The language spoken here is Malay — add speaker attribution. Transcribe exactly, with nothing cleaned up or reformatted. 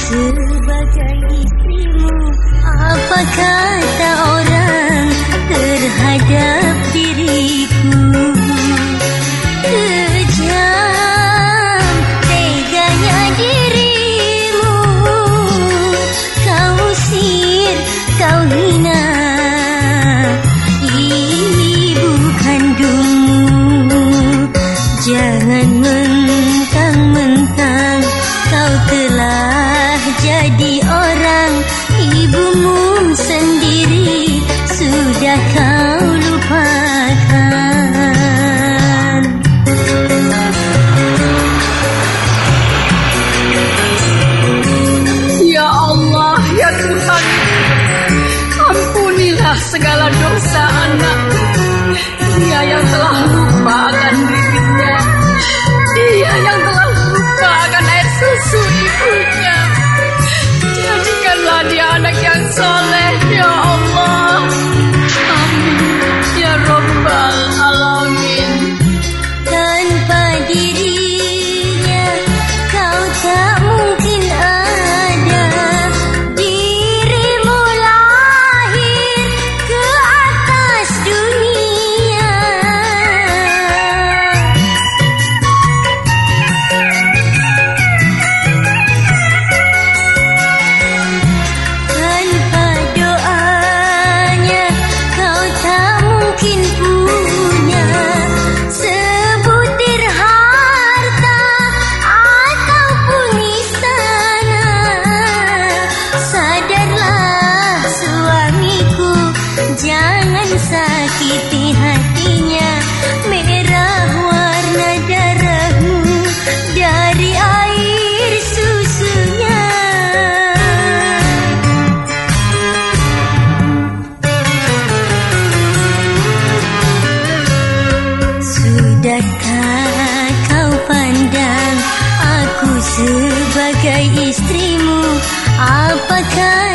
Speaker 1: sebagai istrimu, apa kata orang terhadap diriku? Kejam teganya dirimu, kau usir, kau hina ibu kandungmu. Jangan mentang-mentang kau telah jadi orang, ibumu sendiri sudah kau lupakan.
Speaker 2: Ya Allah, ya Tuhan, ampunilah segala dosa anakku. Dia yang telah lupa akan dirinya, dia yang telah lupa akan air susu ibunya. Jadikanlah dia anak yang soleh, ya Allah. Amin, ya Rabbal Alamin.
Speaker 1: Tanpa dirinya kau tak mungkin ada. Dirimu lahir ke atas dunia. Tanpa doanya kau tak mungkin punya sebutir harta ataupun istana. Sadarlah suamiku, jangan sakiti hatinya. Merah warna darahmu dari air susunya. Sudahkah kau pandang aku sebagai istrimu? Apakah